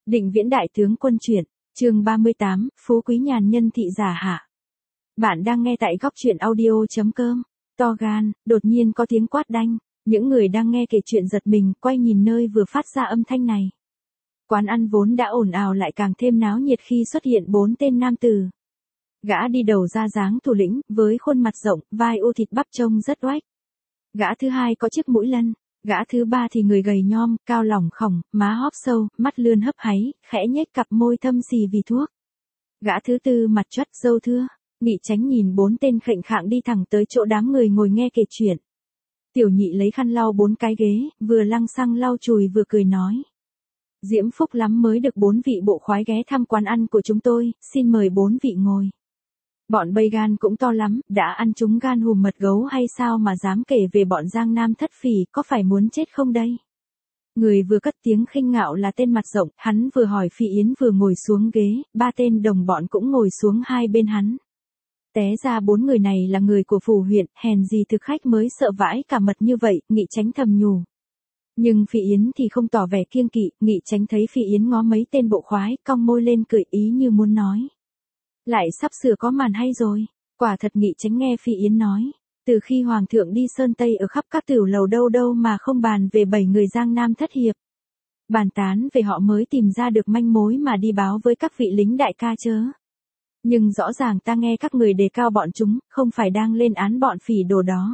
Định Viễn đại tướng quân truyện, chương 38, Phú quý nhàn nhân thị giả hạ. Bạn đang nghe tại góc truyện audio.com. To gan, đột nhiên có tiếng quát đanh, những người đang nghe kể chuyện giật mình quay nhìn nơi vừa phát ra âm thanh này. Quán ăn vốn đã ồn ào lại càng thêm náo nhiệt khi xuất hiện 4 tên nam tử. Gã đi đầu ra dáng thủ lĩnh, với khuôn mặt rộng, vai u thịt bắp trông rất oách. Gã thứ hai có chiếc mũi lân, gã thứ ba thì người gầy nhom, cao lỏng khổng, má hóp sâu, mắt lươn hấp háy, khẽ nhếch cặp môi thâm xì vì thuốc. Gã thứ tư mặt choắt, râu thưa. Nghị Chánh nhìn 4 tên khệnh khạng đi thẳng tới chỗ đám người ngồi nghe kể chuyện. Tiểu Nhị lấy khăn lau 4 cái ghế, vừa lăng xăng lau chùi vừa cười nói: Diễm phúc lắm mới được 4 vị bộ khoái ghé thăm quán ăn của chúng tôi, xin mời 4 vị ngồi. Bọn Bây gan cũng to lắm, đã ăn chúng gan hùm mật gấu hay sao mà dám kể về bọn Giang Nam thất phỉ, có phải muốn chết không đây? Người vừa cất tiếng khinh ngạo là tên mặt rộng, hắn vừa hỏi Phi Yến vừa ngồi xuống ghế, 3 tên đồng bọn cũng ngồi xuống hai bên hắn. Té ra 4 người này là người của phủ huyện, hèn gì thực khách mới sợ vãi cả mật như vậy, Nghị Chánh thầm nhủ. Nhưng Phi Yến thì không tỏ vẻ kiêng kỵ, Nghị Chánh thấy Phi Yến ngó mấy tên bộ khoái, cong môi lên cười ý như muốn nói: Lại sắp sửa có màn hay rồi. Quả thật Nghị Chánh nghe Phi Yến nói, từ khi Hoàng thượng đi Sơn Tây ở khắp các tiểu lầu đâu đâu mà không bàn về 7 người Giang Nam thất hiệp. Bàn tán về họ mới tìm ra được manh mối mà đi báo với các vị lính đại ca chớ. Nhưng rõ ràng ta nghe các người đề cao bọn chúng, không phải đang lên án bọn phỉ đồ đó.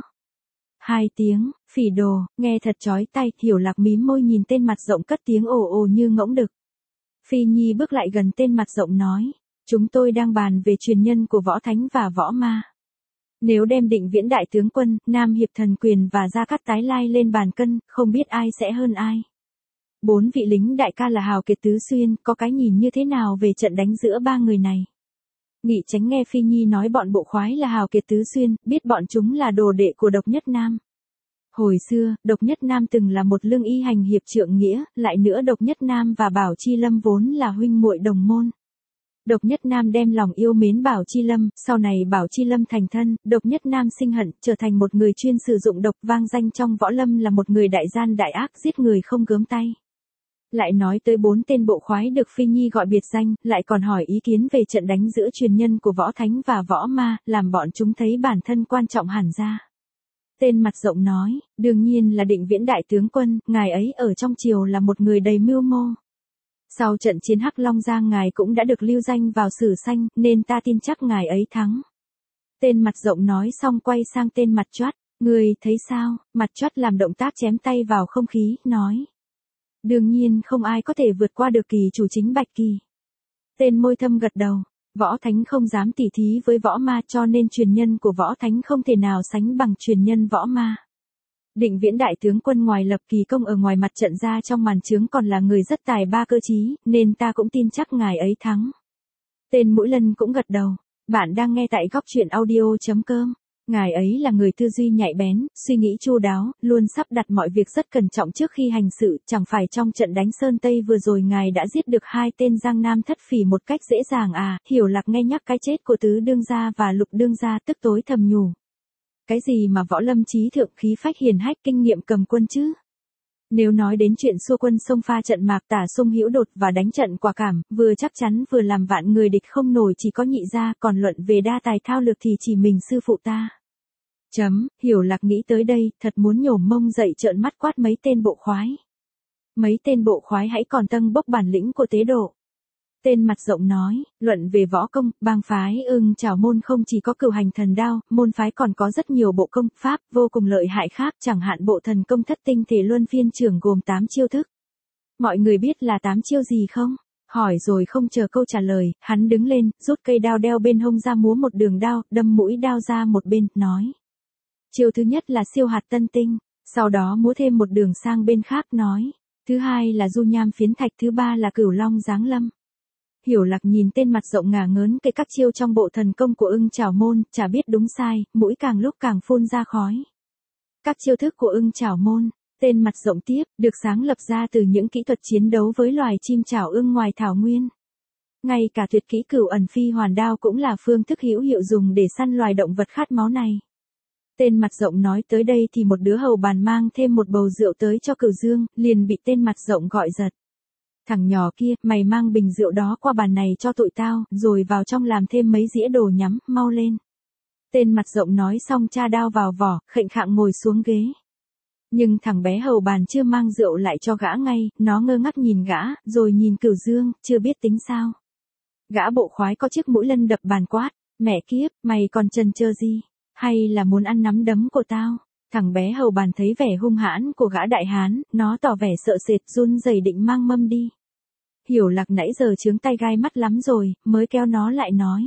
2 tiếng, phỉ đồ, nghe thật chói tai, Hiểu Lạc mím môi nhìn tên mặt rộng cất tiếng ồ ồ như ngỗng đực. Phi Nhi bước lại gần tên mặt rộng nói: Chúng tôi đang bàn về truyền nhân của võ thánh và võ ma. Nếu đem Định Viễn đại tướng quân, Nam Hiệp Thần Quyền và Gia Cát Tái Lai lên bàn cân, không biết ai sẽ hơn ai. 4 vị lính đại ca là Hào Kiệt Tứ Xuyên, có cái nhìn như thế nào về trận đánh giữa 3 người này? Nghị Chánh nghe Phi Nhi nói bọn bộ khoái là Hào Kiệt Tứ Xuyên, biết bọn chúng là đồ đệ của Độc Nhất Nam. Hồi xưa, Độc Nhất Nam từng là một lương y hành hiệp trượng nghĩa, lại nữa Độc Nhất Nam và Bảo Chi Lâm vốn là huynh muội đồng môn. Độc Nhất Nam đem lòng yêu mến Bảo Chi Lâm, sau này Bảo Chi Lâm thành thân, Độc Nhất Nam sinh hận, trở thành một người chuyên sử dụng độc, vang danh trong võ lâm là một người đại gian đại ác, giết người không gớm tay. Lại nói tới 4 tên bộ khoái được Phi Nhi gọi biệt danh, lại còn hỏi ý kiến về trận đánh giữa truyền nhân của võ thánh và võ ma, làm bọn chúng thấy bản thân quan trọng hẳn ra. Tên mặt rộng nói: Đương nhiên là Định Viễn đại tướng quân, ngài ấy ở trong triều là một người đầy mưu mô. Sau trận chiến Hắc Long Giang ngài cũng đã được lưu danh vào sử xanh, nên ta tin chắc ngài ấy thắng. Tên mặt rộng nói xong quay sang tên mặt choắt: Ngươi thấy sao? Mặt choắt làm động tác chém tay vào không khí, nói: Đương nhiên không ai có thể vượt qua được kỳ chủ chính Bạch Kỳ. Tên môi thâm gật đầu: Võ thánh không dám tỉ thí với võ ma, cho nên truyền nhân của võ thánh không thể nào sánh bằng truyền nhân võ ma. Định Viễn đại tướng quân ngoài lập kỳ công ở ngoài mặt trận ra trong màn trướng còn là người rất tài ba cơ trí, nên ta cũng tin chắc ngài ấy thắng. Tên mũi lân cũng gật đầu. Bạn đang nghe tại góc truyện audio.com. Ngài ấy là người tư duy nhạy bén, suy nghĩ chu đáo, luôn sắp đặt mọi việc rất cẩn trọng trước khi hành sự, chẳng phải trong trận đánh Sơn Tây vừa rồi ngài đã giết được 2 tên Giang Nam thất phỉ một cách dễ dàng à? Hiểu Lạc nghe nhắc cái chết của Tứ đương gia và Lục đương gia tức tối thầm nhủ. Cái gì mà võ lâm trí thượng, khí phách hiền hách, kinh nghiệm cầm quân chứ? Nếu nói đến chuyện xua quân xông pha trận Mạc Tả xung hữu đột và đánh trận Quả Cảm, vừa chắc chắn vừa làm vạn người địch không nổi chỉ có Nhị gia, còn luận về đa tài thao lược thì chỉ mình sư phụ ta. Hiểu Lạc nghĩ tới đây, thật muốn nhổm mông dậy trợn mắt quát mấy tên bộ khoái. Mấy tên bộ khoái hãy còn tâng bốc bản lĩnh của tế độ. Tên mặt rộng nói: Luận về võ công, bang phái Ưng Chảo môn không chỉ có Cửu Hành Thần Đao, môn phái còn có rất nhiều bộ công pháp vô cùng lợi hại khác, chẳng hạn bộ thần công Thất Tinh Thể Luân Phiên Trưởng gồm 8 chiêu thức. Mọi người biết là 8 chiêu gì không? Hỏi rồi không chờ câu trả lời, hắn đứng lên, rút cây đao đeo bên hông ra múa một đường đao, đâm mũi đao ra một bên, nói: Chiêu thứ nhất là Siêu Hạt Tân Tinh, sau đó múa thêm một đường sang bên khác, nói: Thứ hai là Du Nham Phiến Thạch, thứ ba là Cửu Long Giáng Lâm. Hiểu Lạc nhìn tên mặt rộng ngả ngớn kể các chiêu trong bộ thần công của Ưng Chảo môn, chả biết đúng sai, mũi càng lúc càng phun ra khói. Các chiêu thức của Ưng Chảo môn, tên mặt rộng tiếp, được sáng lập ra từ những kỹ thuật chiến đấu với loài chim chảo ưng ngoài thảo nguyên. Ngay cả tuyệt kỹ Cửu Ẩn Phi Hoàn Đao cũng là phương thức hữu hiệu dùng để săn loài động vật khát máu này. Tên mặt rộng nói tới đây thì một đứa hầu bàn mang thêm một bầu rượu tới cho Cửu Dương, liền bị tên mặt rộng gọi giật. Thằng nhỏ kia, mày mang bình rượu đó qua bàn này cho tụi tao, rồi vào trong làm thêm mấy dĩa đồ nhắm, mau lên. Tên mặt rộng nói xong tra đao vào vỏ, khệnh khạng ngồi xuống ghế. Nhưng thằng bé hầu bàn chưa mang rượu lại cho gã ngay, nó ngơ ngác nhìn gã, rồi nhìn Cửu Dương, chưa biết tính sao. Gã bộ khoái có chiếc mũi lân đập bàn quát, mẹ kiếp, mày còn chần chờ gì? Hay là muốn ăn nắm đấm của tao? Thằng bé hầu bàn thấy vẻ hung hãn của gã đại hán, nó tỏ vẻ sợ sệt run rẩy định mang mâm đi. Hiểu Lạc nãy giờ chướng tay gai mắt lắm rồi, mới kéo nó lại nói.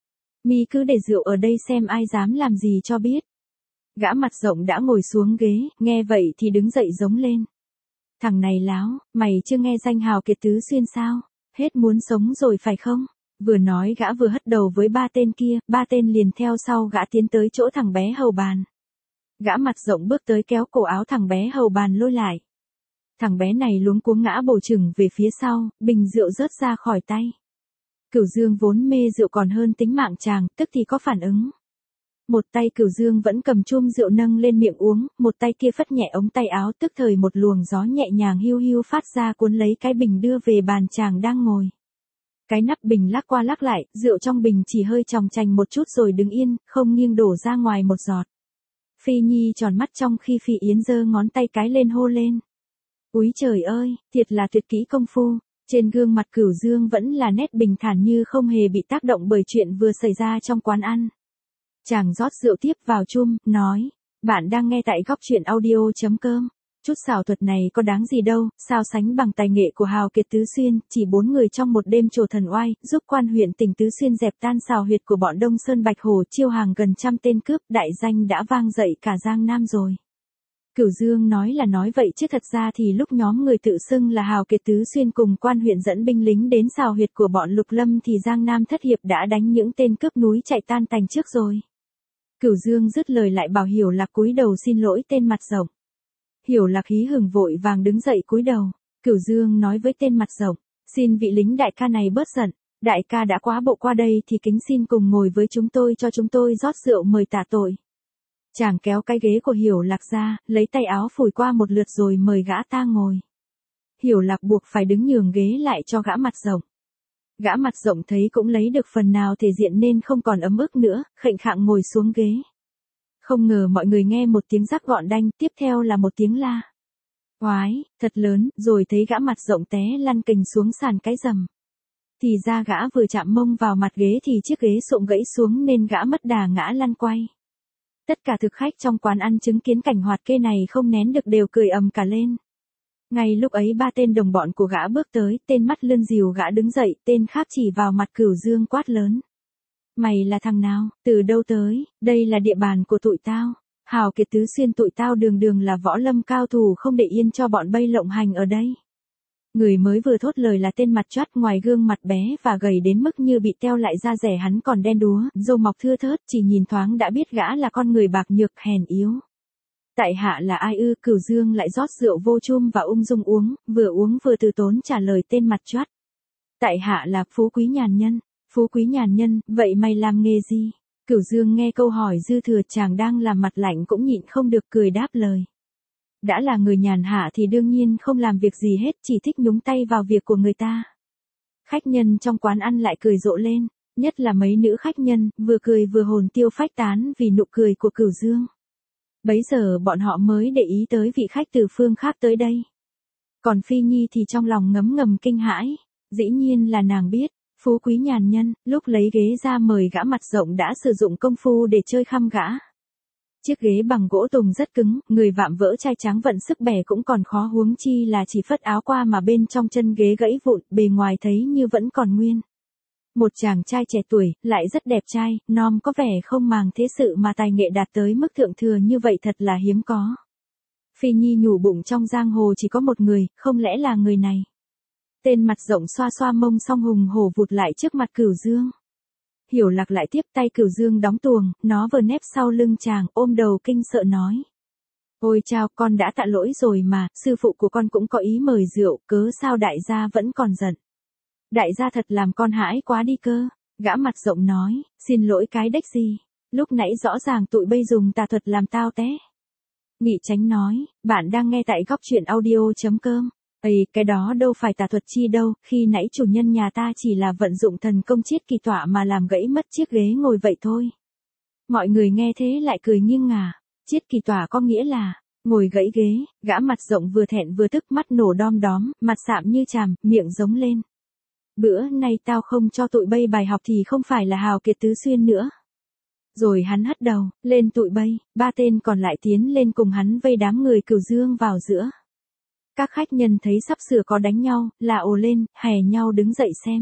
Mi cứ để rượu ở đây xem ai dám làm gì cho biết. Gã mặt rộng đã ngồi xuống ghế, nghe vậy thì đứng dậy giống lên. Thằng này láo, mày chưa nghe danh hào Kiệt Tứ Xuyên sao? Hết muốn sống rồi phải không? Vừa nói gã vừa hất đầu với ba tên kia, ba tên liền theo sau gã tiến tới chỗ thằng bé hầu bàn. Gã mặt rộng bước tới kéo cổ áo thằng bé hầu bàn lôi lại. Thằng bé này luống cuống ngã bổ chừng về phía sau, bình rượu rớt ra khỏi tay. Cửu Dương vốn mê rượu còn hơn tính mạng chàng, tức thì có phản ứng. Một tay Cửu Dương vẫn cầm chum rượu nâng lên miệng uống, một tay kia phất nhẹ ống tay áo, tức thời một luồng gió nhẹ nhàng hiu hiu phát ra cuốn lấy cái bình đưa về bàn chàng đang ngồi. Cái nắp bình lắc qua lắc lại, rượu trong bình chỉ hơi chòng chành một chút rồi đứng yên, không nghiêng đổ ra ngoài một giọt. Phi Nhi tròn mắt trong khi Phi Yến giơ ngón tay cái lên hô lên. Úi trời ơi, thiệt là tuyệt kỹ công phu. Trên gương mặt Cửu Dương vẫn là nét bình thản như không hề bị tác động bởi chuyện vừa xảy ra trong quán ăn. Chàng rót rượu tiếp vào chum, nói, bạn đang nghe tại góc truyện audio.com. Chút xảo thuật này có đáng gì đâu, sao sánh bằng tài nghệ của hào kiệt Tứ Xuyên, chỉ 4 người trong một đêm trổ thần oai, giúp quan huyện tỉnh Tứ Xuyên dẹp tan xào huyệt của bọn Đông Sơn Bạch Hổ, chiêu hàng gần 100 tên cướp, đại danh đã vang dậy cả Giang Nam rồi. Cửu Dương nói là nói vậy chứ thật ra thì lúc nhóm người tự xưng là hào kiệt Tứ Xuyên cùng quan huyện dẫn binh lính đến xào huyệt của bọn Lục Lâm thì Giang Nam thất hiệp đã đánh những tên cướp núi chạy tan tành trước rồi. Cửu Dương dứt lời lại bảo Hiểu Lạc cúi đầu xin lỗi tên mặt rộng. Hiểu Lạc hí hửng vội vàng đứng dậy cúi đầu. Cửu Dương nói với tên mặt rộng, xin vị lính đại ca này bớt giận, đại ca đã quá bộ qua đây thì kính xin cùng ngồi với chúng tôi cho chúng tôi rót rượu mời tạ tội. Chàng kéo cái ghế của Hiểu Lạc ra, lấy tay áo phủi qua một lượt rồi mời gã ta ngồi. Hiểu Lạc buộc phải đứng nhường ghế lại cho gã mặt rộng. Gã mặt rộng thấy cũng lấy được phần nào thể diện nên không còn ấm ức nữa, khệnh khạng ngồi xuống ghế. Không ngờ mọi người nghe một tiếng rắc gọn đanh, tiếp theo là một tiếng la. Oái, thật lớn, rồi thấy gã mặt rộng té lăn kình xuống sàn cái rầm. Thì ra gã vừa chạm mông vào mặt ghế thì chiếc ghế xộm gãy xuống nên gã mất đà ngã lăn quay. Tất cả thực khách trong quán ăn chứng kiến cảnh hoạt kê này không nén được đều cười ầm cả lên. Ngay lúc ấy ba tên đồng bọn của gã bước tới, tên mắt lươn dìu gã đứng dậy, tên khác chỉ vào mặt Cửu Dương quát lớn. Mày là thằng nào, từ đâu tới, đây là địa bàn của tụi tao. Hào kiệt Tứ Xuyên tụi tao đường đường là võ lâm cao thủ không để yên cho bọn bay lộng hành ở đây. Người mới vừa thốt lời là tên mặt choát, ngoài gương mặt bé và gầy đến mức như bị teo lại da rẻ hắn còn đen đúa, râu mọc thưa thớt, chỉ nhìn thoáng đã biết gã là con người bạc nhược hèn yếu. Tại hạ là ai ư? Cửu Dương lại rót rượu vô chum và ung dung uống vừa từ tốn trả lời tên mặt choát. Tại hạ là Phú Quý Nhàn Nhân. Phú Quý Nhàn Nhân, vậy mày làm nghề gì? Cửu Dương nghe câu hỏi dư thừa chàng đang làm mặt lạnh cũng nhịn không được cười đáp lời. Đã là người nhàn hạ thì đương nhiên không làm việc gì hết, chỉ thích nhúng tay vào việc của người ta. Khách nhân trong quán ăn lại cười rộ lên, nhất là mấy nữ khách nhân, vừa cười vừa hồn tiêu phách tán vì nụ cười của Cửu Dương. Bấy giờ bọn họ mới để ý tới vị khách từ phương khác tới đây. Còn Phi Nhi thì trong lòng ngấm ngầm kinh hãi, dĩ nhiên là nàng biết. Phú Quý Nhàn Nhân, lúc lấy ghế ra mời gã mặt rộng đã sử dụng công phu để chơi khăm gã. Chiếc ghế bằng gỗ tùng rất cứng, người vạm vỡ chai trắng vận sức bẻ cũng còn khó huống chi là chỉ phất áo qua mà bên trong chân ghế gãy vụn, bề ngoài thấy như vẫn còn nguyên. Một chàng trai trẻ tuổi, lại rất đẹp trai, nom có vẻ không màng thế sự mà tài nghệ đạt tới mức thượng thừa như vậy thật là hiếm có. Phi Nhi nhủ bụng trong giang hồ chỉ có một người, không lẽ là người này. Tên mặt rộng xoa xoa mông xong hùng hổ vụt lại trước mặt Cửu Dương. Hiểu Lạc lại tiếp tay Cửu Dương đóng tuồng, nó vừa nép sau lưng chàng, ôm đầu kinh sợ nói. Ôi chao, con đã tạ lỗi rồi mà, sư phụ của con cũng có ý mời rượu, cớ sao đại gia vẫn còn giận. Đại gia thật làm con hãi quá đi cơ. Gã mặt rộng nói, xin lỗi cái đếch gì, lúc nãy rõ ràng tụi bây dùng tà thuật làm tao té. Nghị Chánh nói, bạn đang nghe tại góc truyện audio.com. Ây, cái đó đâu phải tà thuật chi đâu, khi nãy chủ nhân nhà ta chỉ là vận dụng thần công chiết kỳ tọa mà làm gãy mất chiếc ghế ngồi vậy thôi. Mọi người nghe thế lại cười nghiêng ngả, chiết kỳ tọa có nghĩa là, ngồi gãy ghế, gã mặt rộng vừa thẹn vừa tức mắt nổ đom đóm, mặt sạm như chàm, miệng giống lên. Bữa nay tao không cho tụi bay bài học thì không phải là hào kiệt tứ xuyên nữa. Rồi hắn hất đầu, lên tụi bay, ba tên còn lại tiến lên cùng hắn vây đám người Cửu Dương vào giữa. Các khách nhân thấy sắp sửa có đánh nhau, là ồ lên, hè nhau đứng dậy xem.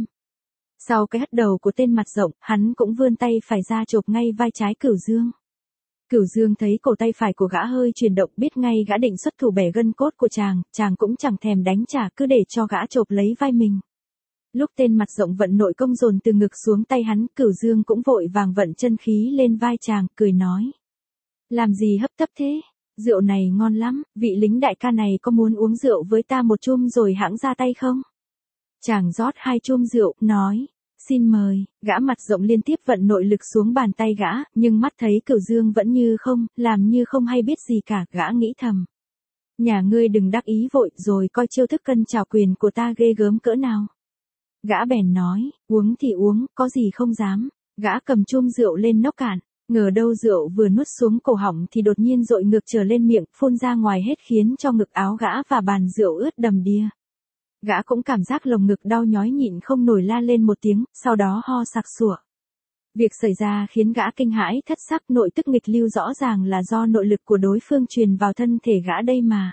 Sau cái hất đầu của tên mặt rộng, hắn cũng vươn tay phải ra chộp ngay vai trái Cửu Dương. Cửu Dương thấy cổ tay phải của gã hơi chuyển động, biết ngay gã định xuất thủ bẻ gân cốt của chàng cũng chẳng thèm đánh trả, cứ để cho gã chộp lấy vai mình. Lúc tên mặt rộng vận nội công dồn từ ngực xuống tay hắn, Cửu Dương cũng vội vàng vận chân khí lên vai chàng, cười nói. Làm gì hấp tấp thế? Rượu này ngon lắm, vị lính đại ca này có muốn uống rượu với ta một chum rồi hãng ra tay không? Chàng rót 2 chum rượu, nói. Xin mời, gã mặt rộng liên tiếp vận nội lực xuống bàn tay gã, nhưng mắt thấy Cửu Dương vẫn như không, làm như không hay biết gì cả, gã nghĩ thầm. Nhà ngươi đừng đắc ý vội rồi coi chiêu thức cân trào quyền của ta ghê gớm cỡ nào. Gã bèn nói, uống thì uống, có gì không dám. Gã cầm chum rượu lên nốc cạn, ngờ đâu rượu vừa nuốt xuống cổ họng thì đột nhiên dội ngược trở lên miệng, phun ra ngoài hết khiến cho ngực áo gã và bàn rượu ướt đầm đìa. Gã cũng cảm giác lồng ngực đau nhói nhịn không nổi la lên một tiếng, sau đó ho sặc sủa. Việc xảy ra khiến gã kinh hãi thất sắc, nội tức nghịch lưu rõ ràng là do nội lực của đối phương truyền vào thân thể gã đây mà.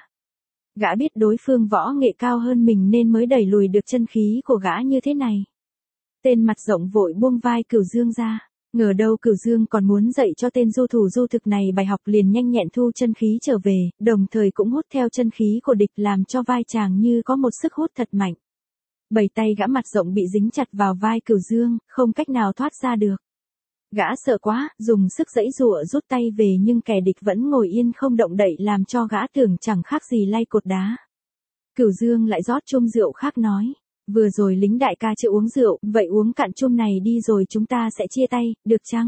Gã biết đối phương võ nghệ cao hơn mình nên mới đẩy lùi được chân khí của gã như thế này. Tên mặt rộng vội buông vai Cửu Dương ra, ngờ đâu Cửu Dương còn muốn dạy cho tên du thủ du thực này bài học, liền nhanh nhẹn thu chân khí trở về, đồng thời cũng hút theo chân khí của địch làm cho vai chàng như có một sức hút thật mạnh. 7 tay gã mặt rộng bị dính chặt vào vai Cửu Dương, không cách nào thoát ra được. Gã sợ quá, dùng sức giãy giụa rút tay về nhưng kẻ địch vẫn ngồi yên không động đậy làm cho gã tưởng chẳng khác gì lay cột đá. Cửu Dương lại rót chum rượu khác nói, vừa rồi lính đại ca chưa uống rượu, vậy uống cạn chum này đi rồi chúng ta sẽ chia tay, được chăng?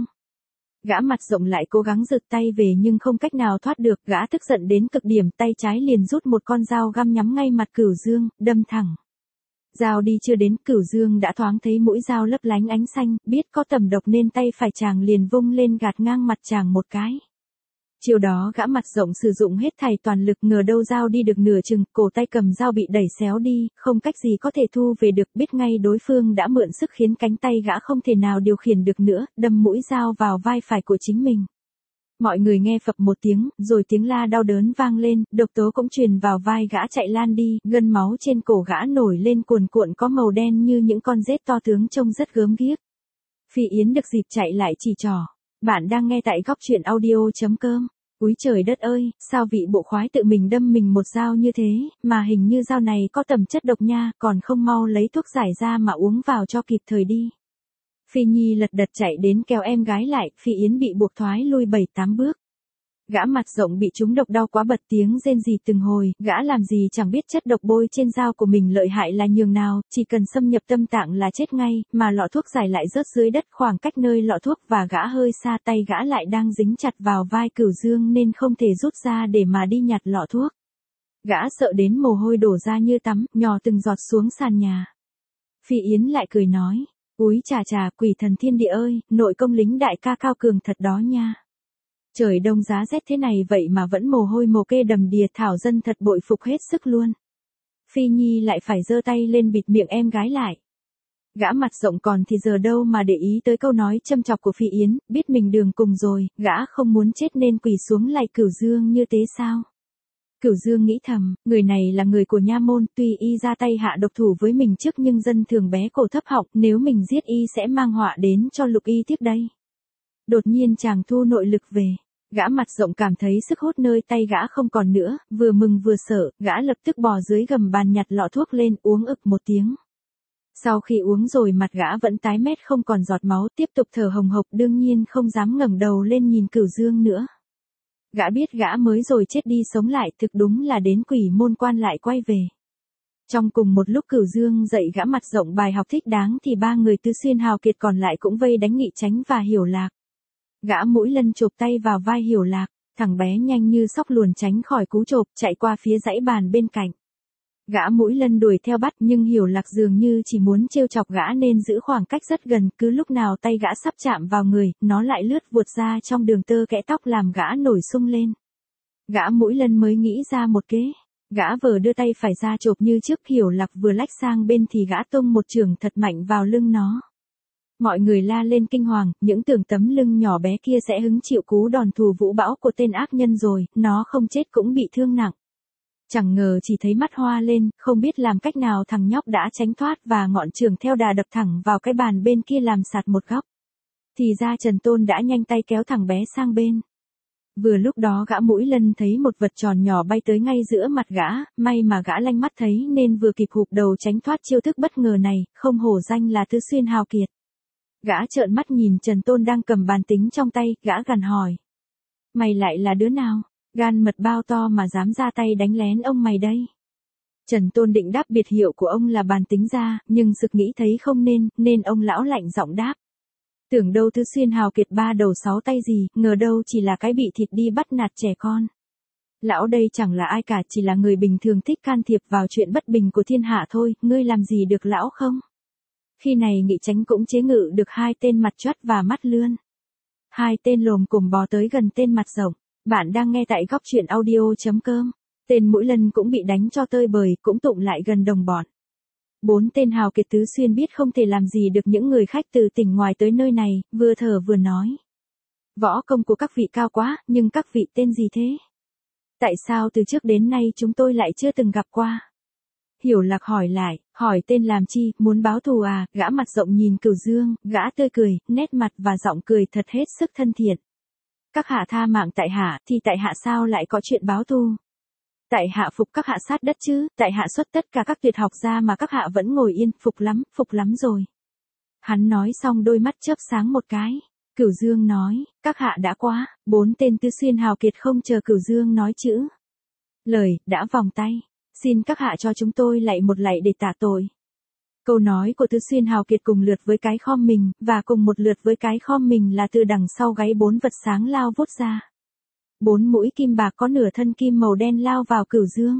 Gã mặt rộng lại cố gắng giật tay về nhưng không cách nào thoát được, gã tức giận đến cực điểm, tay trái liền rút một con dao găm nhắm ngay mặt Cửu Dương, đâm thẳng. Dao đi chưa đến, Cửu Dương đã thoáng thấy mũi dao lấp lánh ánh xanh, biết có tầm độc nên tay phải chàng liền vung lên gạt ngang mặt chàng một cái. Chiều đó gã mặt rộng sử dụng hết thảy toàn lực, ngờ đâu dao đi được nửa chừng, cổ tay cầm dao bị đẩy xéo đi, không cách gì có thể thu về được, biết ngay đối phương đã mượn sức khiến cánh tay gã không thể nào điều khiển được nữa, đâm mũi dao vào vai phải của chính mình. Mọi người nghe phập một tiếng, rồi tiếng la đau đớn vang lên, độc tố cũng truyền vào vai gã chạy lan đi, gân máu trên cổ gã nổi lên cuồn cuộn có màu đen như những con rết to tướng trông rất gớm ghiếc. Phi Yến được dịp chạy lại chỉ trỏ. Bạn đang nghe tại góc truyện audio.com. Úi trời đất ơi, sao vị bộ khoái tự mình đâm mình một dao như thế, mà hình như dao này có tầm chất độc nha, còn không mau lấy thuốc giải ra mà uống vào cho kịp thời đi. Phi Nhi lật đật chạy đến kéo em gái lại, Phi Yến bị buộc thoái lui 7-8 bước. Gã mặt rộng bị trúng độc đau quá bật tiếng rên rỉ từng hồi, gã làm gì chẳng biết chất độc bôi trên dao của mình lợi hại là nhường nào, chỉ cần xâm nhập tâm tạng là chết ngay, mà lọ thuốc giải lại rớt dưới đất khoảng cách nơi lọ thuốc và gã hơi xa, tay gã lại đang dính chặt vào vai Cửu Dương nên không thể rút ra để mà đi nhặt lọ thuốc. Gã sợ đến mồ hôi đổ ra như tắm, nhỏ từng giọt xuống sàn nhà. Phi Yến lại cười nói, úi chà chà, quỷ thần thiên địa ơi, nội công lính đại ca cao cường thật đó nha. Trời đông giá rét thế này vậy mà vẫn mồ hôi mồ kê đầm đìa, thảo dân thật bội phục hết sức luôn. Phi Nhi lại phải giơ tay lên bịt miệng em gái lại. Gã mặt rộng còn thì giờ đâu mà để ý tới câu nói châm chọc của Phi Yến, biết mình đường cùng rồi, gã không muốn chết nên quỳ xuống lạy Cửu Dương như thế sao. Cửu Dương nghĩ thầm, người này là người của nha môn, tuy y ra tay hạ độc thủ với mình trước nhưng dân thường bé cổ thấp học, nếu mình giết y sẽ mang họa đến cho Lục y tiếp đây. Đột nhiên chàng thu nội lực về. Gã mặt rộng cảm thấy sức hút nơi tay gã không còn nữa, vừa mừng vừa sợ, gã lập tức bò dưới gầm bàn nhặt lọ thuốc lên, uống ực một tiếng. Sau khi uống rồi mặt gã vẫn tái mét không còn giọt máu, tiếp tục thở hồng hộc, đương nhiên không dám ngẩng đầu lên nhìn Cửu Dương nữa. Gã biết gã mới rồi chết đi sống lại, thực đúng là đến quỷ môn quan lại quay về. Trong cùng một lúc Cửu Dương dạy gã mặt rộng bài học thích đáng thì 3 người Tứ Xuyên hào kiệt còn lại cũng vây đánh Nghị Chánh và Hiểu Lạc. Gã mỗi lần chộp tay vào vai Hiểu Lạc, thằng bé nhanh như sóc luồn tránh khỏi cú chộp, chạy qua phía dãy bàn bên cạnh. Gã Mũi Lân đuổi theo bắt nhưng Hiểu Lạc dường như chỉ muốn trêu chọc gã nên giữ khoảng cách rất gần, cứ lúc nào tay gã sắp chạm vào người, nó lại lướt vụt ra trong đường tơ kẽ tóc làm gã nổi sung lên. Gã Mũi Lân mới nghĩ ra một kế. Gã vừa đưa tay phải ra chộp như trước, Hiểu Lạc vừa lách sang bên thì gã tung một chưởng thật mạnh vào lưng nó. Mọi người la lên kinh hoàng, những tưởng tấm lưng nhỏ bé kia sẽ hứng chịu cú đòn thù vũ bão của tên ác nhân rồi, nó không chết cũng bị thương nặng. Chẳng ngờ chỉ thấy mắt hoa lên, không biết làm cách nào thằng nhóc đã tránh thoát và ngọn chưởng theo đà đập thẳng vào cái bàn bên kia làm sạt một góc. Thì ra Trần Tôn đã nhanh tay kéo thằng bé sang bên. Vừa lúc đó gã Mũi Lân thấy một vật tròn nhỏ bay tới ngay giữa mặt gã, may mà gã lanh mắt thấy nên vừa kịp hụp đầu tránh thoát chiêu thức bất ngờ này, không hổ danh là Tứ Xuyên hào kiệt. Gã trợn mắt nhìn Trần Tôn đang cầm bàn tính trong tay, gã gằn hỏi. Mày lại là đứa nào? Gan mật bao to mà dám ra tay đánh lén ông mày đây. Trần Tôn định đáp biệt hiệu của ông là bàn tính ra, nhưng sực nghĩ thấy không nên ông lão lạnh giọng đáp. Tưởng đâu Tứ Xuyên hào kiệt 3 đầu 6 tay gì, ngờ đâu chỉ là cái bị thịt đi bắt nạt trẻ con. Lão đây chẳng là ai cả, chỉ là người bình thường thích can thiệp vào chuyện bất bình của thiên hạ thôi, ngươi làm gì được lão không? Khi này Nghị Chánh cũng chế ngự được 2 tên mặt choắt và mắt lươn. 2 tên lồm cồm bò tới gần tên mặt rộng. Bạn đang nghe tại góc truyện audio.com. Tên Mũi Lân cũng bị đánh cho tơi bời, cũng tụng lại gần đồng bọn. 4 tên hào kiệt Tứ Xuyên biết không thể làm gì được những người khách từ tỉnh ngoài tới nơi này, vừa thở vừa nói. Võ công của các vị cao quá, nhưng các vị tên gì thế? Tại sao từ trước đến nay chúng tôi lại chưa từng gặp qua? Hiểu Lạc hỏi lại, hỏi tên làm chi, muốn báo thù à? Gã mặt rộng nhìn Cửu Dương, gã tươi cười, nét mặt và giọng cười thật hết sức thân thiện. Các hạ tha mạng tại hạ, thì tại hạ sao lại có chuyện báo thù? Tại hạ phục các hạ sát đất chứ, tại hạ xuất tất cả các tuyệt học ra mà các hạ vẫn ngồi yên, phục lắm rồi. Hắn nói xong đôi mắt chớp sáng một cái. Cửu Dương nói, các hạ đã quá. 4 tên Tứ Xuyên hào kiệt không chờ Cửu Dương nói chữ lời, đã vòng tay. Xin các hạ cho chúng tôi lạy một lạy để tạ tội. Câu nói của Tứ Xuyên hào kiệt cùng lượt với cái khom mình, và cùng một lượt với cái khom mình là từ đằng sau gáy 4 vật sáng lao vút ra. 4 mũi kim bạc có nửa thân kim màu đen lao vào Cửu Dương.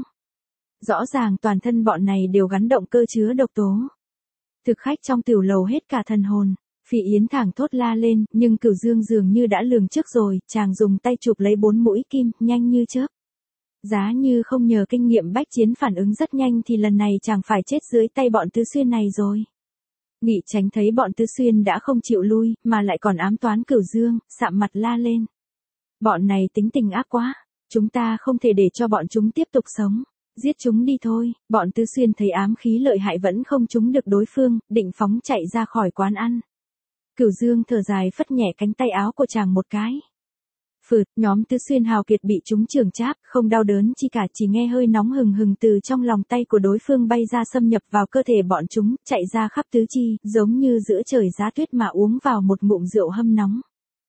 Rõ ràng toàn thân bọn này đều gắn động cơ chứa độc tố. Thực khách trong tiểu lầu hết cả thần hồn. Phỉ Yến thảng thốt la lên, nhưng Cửu Dương dường như đã lường trước rồi, chàng dùng tay chụp lấy 4 mũi kim, nhanh như chớp. Giá như không nhờ kinh nghiệm bách chiến phản ứng rất nhanh thì lần này chàng phải chết dưới tay bọn Tứ Xuyên này rồi. Nghị Chánh thấy bọn Tứ Xuyên đã không chịu lui, mà lại còn ám toán Cửu Dương, sạm mặt la lên. Bọn này tính tình ác quá, chúng ta không thể để cho bọn chúng tiếp tục sống, giết chúng đi thôi. Bọn Tứ Xuyên thấy ám khí lợi hại vẫn không trúng được đối phương, định phóng chạy ra khỏi quán ăn. Cửu Dương thở dài phất nhẹ cánh tay áo của chàng một cái. Phượt, nhóm Tứ Xuyên hào kiệt bị trúng trường cháp, không đau đớn chi cả, chỉ nghe hơi nóng hừng hừng từ trong lòng tay của đối phương bay ra xâm nhập vào cơ thể bọn chúng, chạy ra khắp tứ chi, giống như giữa trời giá tuyết mà uống vào một ngụm rượu hâm nóng.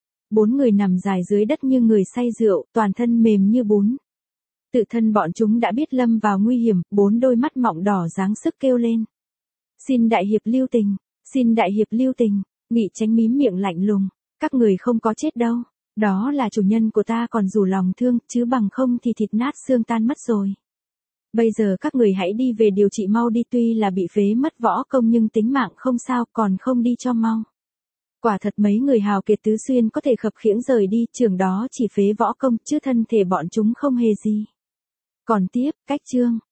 4 người nằm dài dưới đất như người say rượu, toàn thân mềm như bún. Tự thân bọn chúng đã biết lâm vào nguy hiểm, 4 đôi mắt mọng đỏ giáng sức kêu lên. Xin đại hiệp lưu tình, xin đại hiệp lưu tình. Nghị Chánh mím miệng lạnh lùng, các người không có chết đâu. Đó là chủ nhân của ta còn rủ lòng thương, chứ bằng không thì thịt nát xương tan mất rồi. Bây giờ các người hãy đi về điều trị mau đi, tuy là bị phế mất võ công nhưng tính mạng không sao, còn không đi cho mau. Quả thật mấy người hào kiệt Tứ Xuyên có thể khập khiễng rời đi, trường đó chỉ phế võ công, chứ thân thể bọn chúng không hề gì. Còn tiếp, cách chương.